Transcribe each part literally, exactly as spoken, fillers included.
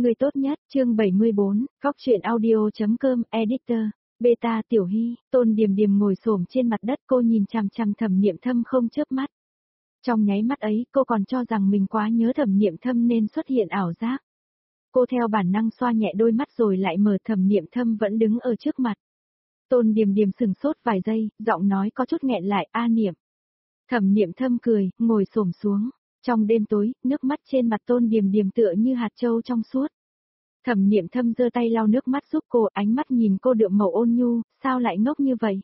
Người tốt nhất, chương bảy mươi bốn, góc truyện audio.com, editor, beta Tiểu Hy, Tôn Điềm Điềm ngồi xổm trên mặt đất, cô nhìn chằm chằm Thẩm Niệm Thâm không chớp mắt. Trong nháy mắt ấy, cô còn cho rằng mình quá nhớ Thẩm Niệm Thâm nên xuất hiện ảo giác. Cô theo bản năng xoa nhẹ đôi mắt rồi lại mở, Thẩm Niệm Thâm vẫn đứng ở trước mặt. Tôn Điềm Điềm sừng sốt vài giây, giọng nói có chút nghẹn lại, "A Niệm." Thẩm Niệm Thâm cười, ngồi xổm xuống. Trong đêm tối, nước mắt trên mặt Tôn Điềm Điềm tựa như hạt châu trong suốt. Thẩm Niệm Thâm giơ tay lau nước mắt giúp cô, ánh mắt nhìn cô đượm màu ôn nhu, "Sao lại ngốc như vậy?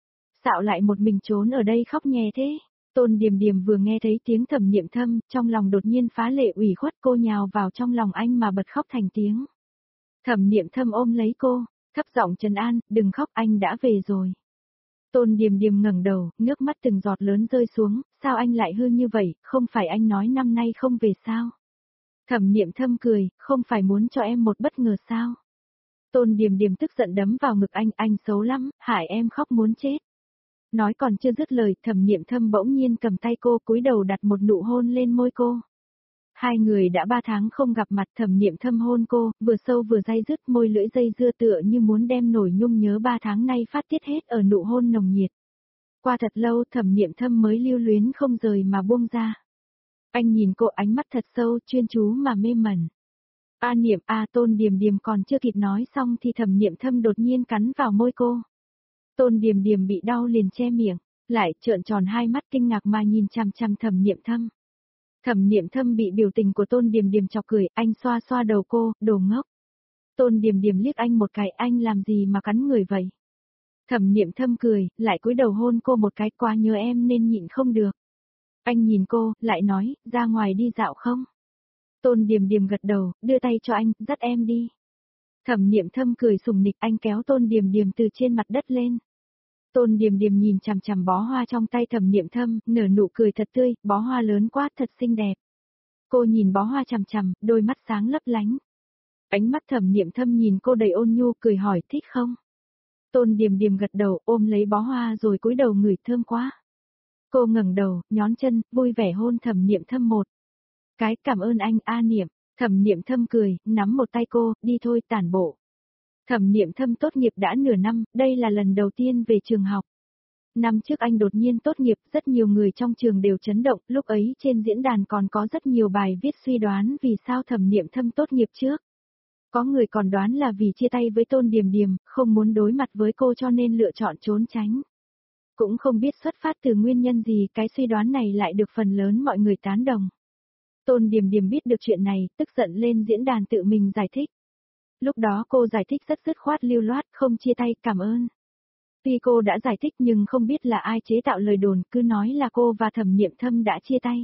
Sao lại một mình trốn ở đây khóc nhè thế?" Tôn Điềm Điềm vừa nghe thấy tiếng Thẩm Niệm Thâm, trong lòng đột nhiên phá lệ ủy khuất, cô nhào vào trong lòng anh mà bật khóc thành tiếng. Thẩm Niệm Thâm ôm lấy cô, thấp giọng trấn an, "Đừng khóc, anh đã về rồi." Tôn Điềm Điềm ngẩng đầu, nước mắt từng giọt lớn rơi xuống, "Sao anh lại hư như vậy, không phải anh nói năm nay không về sao?" Thẩm Niệm Thâm cười, "Không phải muốn cho em một bất ngờ sao?" Tôn Điềm Điềm tức giận đấm vào ngực anh, "Anh xấu lắm, hại em khóc muốn chết." Nói còn chưa dứt lời, Thẩm Niệm Thâm bỗng nhiên cầm tay cô, cúi đầu đặt một nụ hôn lên môi cô. Hai người đã ba tháng không gặp mặt, Thẩm Niệm Thâm hôn cô, vừa sâu vừa dai dứt, môi lưỡi dây dưa tựa như muốn đem nổi nhung nhớ ba tháng nay phát tiết hết ở nụ hôn nồng nhiệt. Qua thật lâu, Thẩm Niệm Thâm mới lưu luyến không rời mà buông ra. Anh nhìn cô, ánh mắt thật sâu, chuyên chú mà mê mẩn. "A Niệm a." Tôn Điềm Điềm còn chưa kịp nói xong thì Thẩm Niệm Thâm đột nhiên cắn vào môi cô. Tôn Điềm Điềm bị đau liền che miệng, lại trợn tròn hai mắt kinh ngạc mà nhìn chằm chằm Thẩm Niệm Thâm. Thẩm Niệm Thâm bị biểu tình của Tôn Điềm Điềm chọc cười, anh xoa xoa đầu cô, "Đồ ngốc." Tôn Điềm Điềm liếc anh một cái, "Anh làm gì mà cắn người vậy?" Thẩm Niệm Thâm cười, lại cúi đầu hôn cô một cái, "Quá nhớ em nên nhịn không được." Anh nhìn cô, lại nói, "Ra ngoài đi dạo không?" Tôn Điềm Điềm gật đầu, đưa tay cho anh, "Dắt em đi." Thẩm Niệm Thâm cười sùng nịch, anh kéo Tôn Điềm Điềm từ trên mặt đất lên. Tôn Điềm Điềm nhìn chằm chằm bó hoa trong tay Thẩm Niệm Thâm, nở nụ cười thật tươi, "Bó hoa lớn quá, thật xinh đẹp." Cô nhìn bó hoa chằm chằm, đôi mắt sáng lấp lánh. Ánh mắt Thẩm Niệm Thâm nhìn cô đầy ôn nhu, cười hỏi, "Thích không?" Tôn Điềm Điềm gật đầu, ôm lấy bó hoa rồi cúi đầu ngửi thơm quá. Cô ngẩng đầu, nhón chân, vui vẻ hôn Thẩm Niệm Thâm một cái, "Cảm ơn anh, A Niệm." Thẩm Niệm Thâm cười, nắm một tay cô, "Đi thôi, tản bộ." Thẩm Niệm Thâm tốt nghiệp đã nửa năm, đây là lần đầu tiên về trường học. Năm trước anh đột nhiên tốt nghiệp, rất nhiều người trong trường đều chấn động, lúc ấy trên diễn đàn còn có rất nhiều bài viết suy đoán vì sao Thẩm Niệm Thâm tốt nghiệp trước. Có người còn đoán là vì chia tay với Tôn Điềm Điềm, không muốn đối mặt với cô cho nên lựa chọn trốn tránh. Cũng không biết xuất phát từ nguyên nhân gì, cái suy đoán này lại được phần lớn mọi người tán đồng. Tôn Điềm Điềm biết được chuyện này, tức giận lên diễn đàn tự mình giải thích. Lúc đó cô giải thích rất dứt khoát lưu loát, "Không chia tay, cảm ơn." Tuy cô đã giải thích nhưng không biết là ai chế tạo lời đồn, cứ nói là cô và Thẩm Niệm Thâm đã chia tay.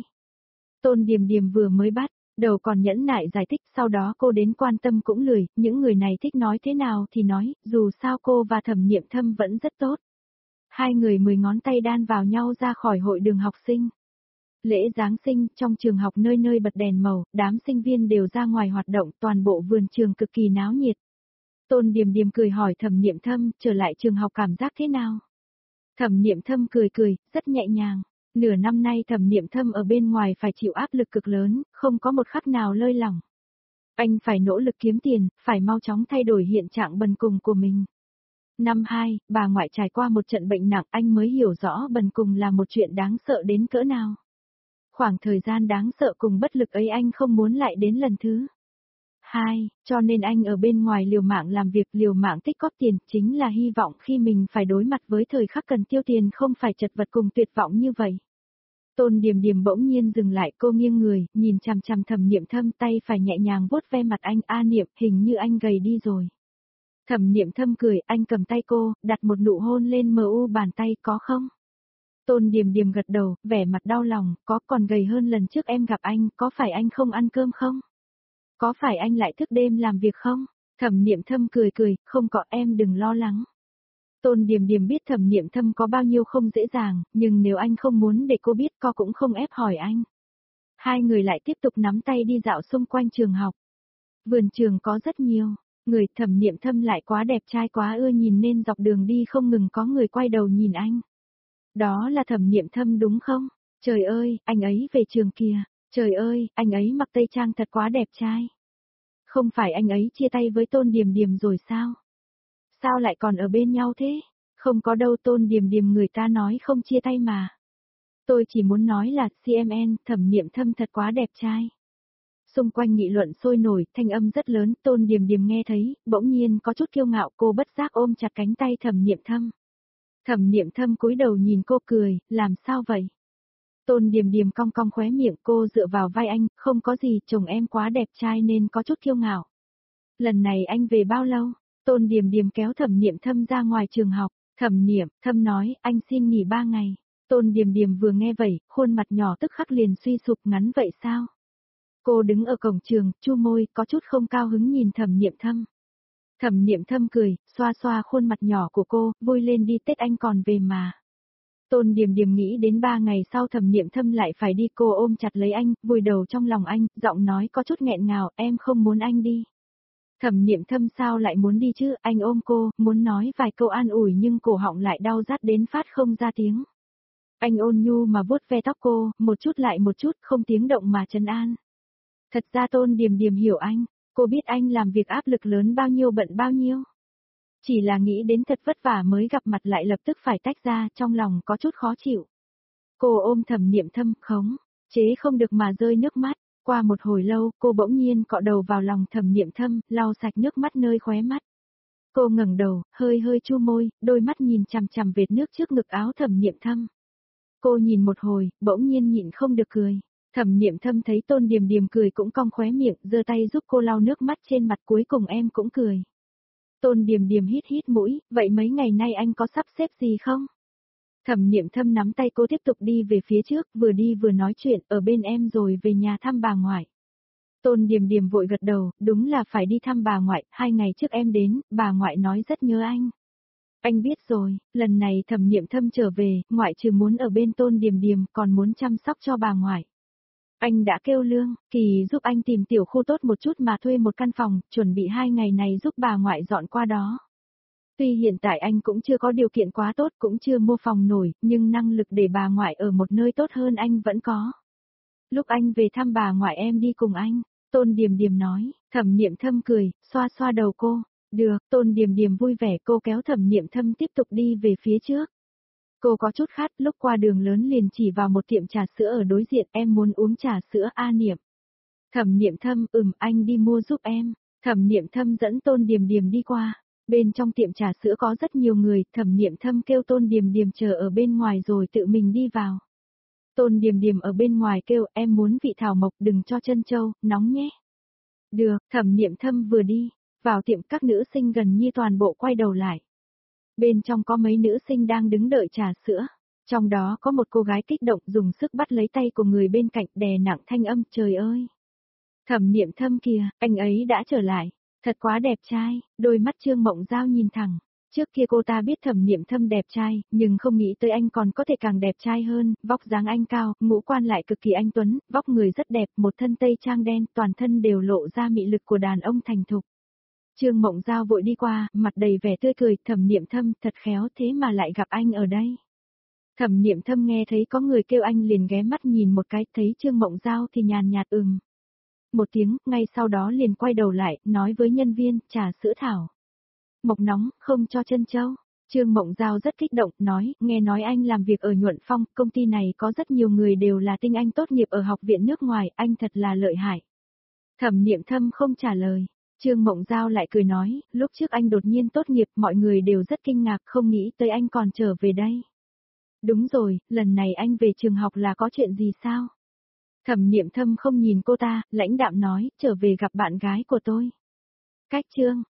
Tôn Điềm Điềm vừa mới bắt đầu còn nhẫn nại giải thích, sau đó cô đến quan tâm cũng lười, những người này thích nói thế nào thì nói, dù sao cô và Thẩm Niệm Thâm vẫn rất tốt. Hai người mười ngón tay đan vào nhau ra khỏi hội đường học sinh. Lễ Giáng sinh, trong trường học nơi nơi bật đèn màu, đám sinh viên đều ra ngoài hoạt động, toàn bộ vườn trường cực kỳ náo nhiệt. Tôn Điềm Điềm cười hỏi Thẩm Niệm Thâm, "Trở lại trường học cảm giác thế nào?" Thẩm Niệm Thâm cười cười, rất nhẹ nhàng. Nửa năm nay Thẩm Niệm Thâm ở bên ngoài phải chịu áp lực cực lớn, không có một khắc nào lơi lỏng. Anh phải nỗ lực kiếm tiền, phải mau chóng thay đổi hiện trạng bần cùng của mình. Năm hai, bà ngoại trải qua một trận bệnh nặng, anh mới hiểu rõ bần cùng là một chuyện đáng sợ đến cỡ nào. Khoảng thời gian đáng sợ cùng bất lực ấy anh không muốn lại đến lần thứ hai, cho nên anh ở bên ngoài liều mạng làm việc, liều mạng tích góp tiền, chính là hy vọng khi mình phải đối mặt với thời khắc cần tiêu tiền không phải chật vật cùng tuyệt vọng như vậy. Tôn Điềm Điềm bỗng nhiên dừng lại, cô nghiêng người, nhìn chằm chằm Thẩm Niệm Thâm, tay phải nhẹ nhàng vuốt ve mặt anh, "A Niệm, hình như anh gầy đi rồi." Thẩm Niệm Thâm cười, anh cầm tay cô, đặt một nụ hôn lên mờ u bàn tay, "Có không?" Tôn Điềm Điềm gật đầu, vẻ mặt đau lòng, "Có, còn gầy hơn lần trước em gặp anh, có phải anh không ăn cơm không? Có phải anh lại thức đêm làm việc không?" Thẩm Niệm Thâm cười cười, "Không có, em đừng lo lắng." Tôn Điềm Điềm biết Thẩm Niệm Thâm có bao nhiêu không dễ dàng, nhưng nếu anh không muốn để cô biết, cô cũng không ép hỏi anh. Hai người lại tiếp tục nắm tay đi dạo xung quanh trường học. Vườn trường có rất nhiều người, Thẩm Niệm Thâm lại quá đẹp trai quá ưa nhìn nên dọc đường đi không ngừng có người quay đầu nhìn anh. "Đó là Thẩm Niệm Thâm đúng không? Trời ơi, anh ấy về trường kìa. Trời ơi, anh ấy mặc tây trang thật quá đẹp trai." Không phải anh ấy chia tay với Tôn Điềm Điềm rồi sao? Sao lại còn ở bên nhau thế? Không có đâu, Tôn Điềm Điềm người ta nói không chia tay mà. Tôi chỉ muốn nói là xê em en, Thẩm Niệm Thâm thật quá đẹp trai. Xung quanh nghị luận sôi nổi, thanh âm rất lớn, Tôn Điềm Điềm nghe thấy, bỗng nhiên có chút kiêu ngạo, cô bất giác ôm chặt cánh tay Thẩm Niệm Thâm. Thẩm Niệm Thâm cúi đầu nhìn cô cười, làm sao vậy? Tôn Điềm Điềm cong cong khóe miệng, cô dựa vào vai anh, không có gì, chồng em quá đẹp trai nên có chút kiêu ngạo. Lần này anh về bao lâu? Tôn Điềm Điềm kéo Thẩm Niệm Thâm ra ngoài trường học, Thẩm Niệm Thâm nói, anh xin nghỉ ba ngày. Tôn Điềm Điềm vừa nghe vậy, khuôn mặt nhỏ tức khắc liền suy sụp, ngắn vậy sao? Cô đứng ở cổng trường, chu môi, có chút không cao hứng nhìn Thẩm Niệm Thâm. Thẩm Niệm Thâm cười, xoa xoa khuôn mặt nhỏ của cô, vui lên đi, Tết anh còn về mà. Tôn Điềm Điềm nghĩ đến ba ngày sau Thẩm Niệm Thâm lại phải đi, cô ôm chặt lấy anh, vùi đầu trong lòng anh, giọng nói có chút nghẹn ngào, em không muốn anh đi. Thẩm Niệm Thâm sao lại muốn đi chứ, anh ôm cô, muốn nói vài câu an ủi nhưng cổ họng lại đau rát đến phát không ra tiếng. Anh ôn nhu mà vuốt ve tóc cô, một chút lại một chút, không tiếng động mà trấn an. Thật ra Tôn Điềm Điềm hiểu anh, cô biết anh làm việc áp lực lớn bao nhiêu bận bao nhiêu. Chỉ là nghĩ đến thật vất vả mới gặp mặt lại lập tức phải tách ra, trong lòng có chút khó chịu. Cô ôm Thẩm Niệm Thâm, khống chế không được mà rơi nước mắt. Qua một hồi lâu, cô bỗng nhiên cọ đầu vào lòng Thẩm Niệm Thâm, lau sạch nước mắt nơi khóe mắt. Cô ngẩng đầu, hơi hơi chu môi, đôi mắt nhìn chằm chằm vệt nước trước ngực áo Thẩm Niệm Thâm. Cô nhìn một hồi, bỗng nhiên nhịn không được cười. Thẩm Niệm Thâm thấy Tôn Điềm Điềm cười cũng cong khóe miệng, giơ tay giúp cô lau nước mắt trên mặt, cuối cùng em cũng cười. Tôn Điềm Điềm hít hít mũi, vậy mấy ngày nay anh có sắp xếp gì không? Thẩm Niệm Thâm nắm tay cô tiếp tục đi về phía trước, vừa đi vừa nói chuyện, ở bên em rồi về nhà thăm bà ngoại. Tôn Điềm Điềm vội gật đầu, đúng là phải đi thăm bà ngoại, hai ngày trước em đến, bà ngoại nói rất nhớ anh. Anh biết rồi, lần này Thẩm Niệm Thâm trở về, ngoại trừ muốn ở bên Tôn Điềm Điềm, còn muốn chăm sóc cho bà ngoại. Anh đã kêu Lương Kỳ giúp anh tìm tiểu khu tốt một chút mà thuê một căn phòng, chuẩn bị hai ngày này giúp bà ngoại dọn qua đó. Tuy hiện tại anh cũng chưa có điều kiện quá tốt, cũng chưa mua phòng nổi, nhưng năng lực để bà ngoại ở một nơi tốt hơn anh vẫn có. Lúc anh về thăm bà ngoại em đi cùng anh, Tôn Điềm Điềm nói. Thẩm Niệm Thâm cười, xoa xoa đầu cô. Được, Tôn Điềm Điềm vui vẻ, cô kéo Thẩm Niệm Thâm tiếp tục đi về phía trước. Cô có chút khát, lúc qua đường lớn liền chỉ vào một tiệm trà sữa ở đối diện, em muốn uống trà sữa A Niệm. Thẩm Niệm Thâm, ừm, anh đi mua giúp em. Thẩm Niệm Thâm dẫn Tôn Điềm Điềm đi qua. Bên trong tiệm trà sữa có rất nhiều người, Thẩm Niệm Thâm kêu Tôn Điềm Điềm chờ ở bên ngoài rồi tự mình đi vào. Tôn Điềm Điềm ở bên ngoài kêu, em muốn vị thảo mộc, đừng cho trân châu, nóng nhé. Được, Thẩm Niệm Thâm vừa đi, vào tiệm các nữ sinh gần như toàn bộ quay đầu lại. Bên trong có mấy nữ sinh đang đứng đợi trà sữa, trong đó có một cô gái kích động dùng sức bắt lấy tay của người bên cạnh, đè nặng thanh âm, trời ơi. Thẩm Niệm Thâm kìa, anh ấy đã trở lại, thật quá đẹp trai, đôi mắt Trương Mộng Giao nhìn thẳng. Trước kia cô ta biết Thẩm Niệm Thâm đẹp trai, nhưng không nghĩ tới anh còn có thể càng đẹp trai hơn, vóc dáng anh cao, ngũ quan lại cực kỳ anh tuấn, vóc người rất đẹp, một thân tây trang đen, toàn thân đều lộ ra mị lực của đàn ông thành thục. Trương Mộng Giao vội đi qua, mặt đầy vẻ tươi cười, Thẩm Niệm Thâm, thật khéo thế mà lại gặp anh ở đây. Thẩm Niệm Thâm nghe thấy có người kêu anh liền ghé mắt nhìn một cái, thấy Trương Mộng Giao thì nhàn nhạt ừm. Một tiếng, ngay sau đó liền quay đầu lại, nói với nhân viên, trà sữa thảo. Mộc nóng, không cho trân châu. Trương Mộng Giao rất kích động, nói, nghe nói anh làm việc ở Nhuận Phong, công ty này có rất nhiều người đều là tinh anh tốt nghiệp ở học viện nước ngoài, anh thật là lợi hại. Thẩm Niệm Thâm không trả lời. Trương Mộng Giao lại cười nói, lúc trước anh đột nhiên tốt nghiệp, mọi người đều rất kinh ngạc, không nghĩ tới anh còn trở về đây. Đúng rồi, lần này anh về trường học là có chuyện gì sao? Thẩm Niệm Thâm không nhìn cô ta, lãnh đạm nói, trở về gặp bạn gái của tôi. Cách chương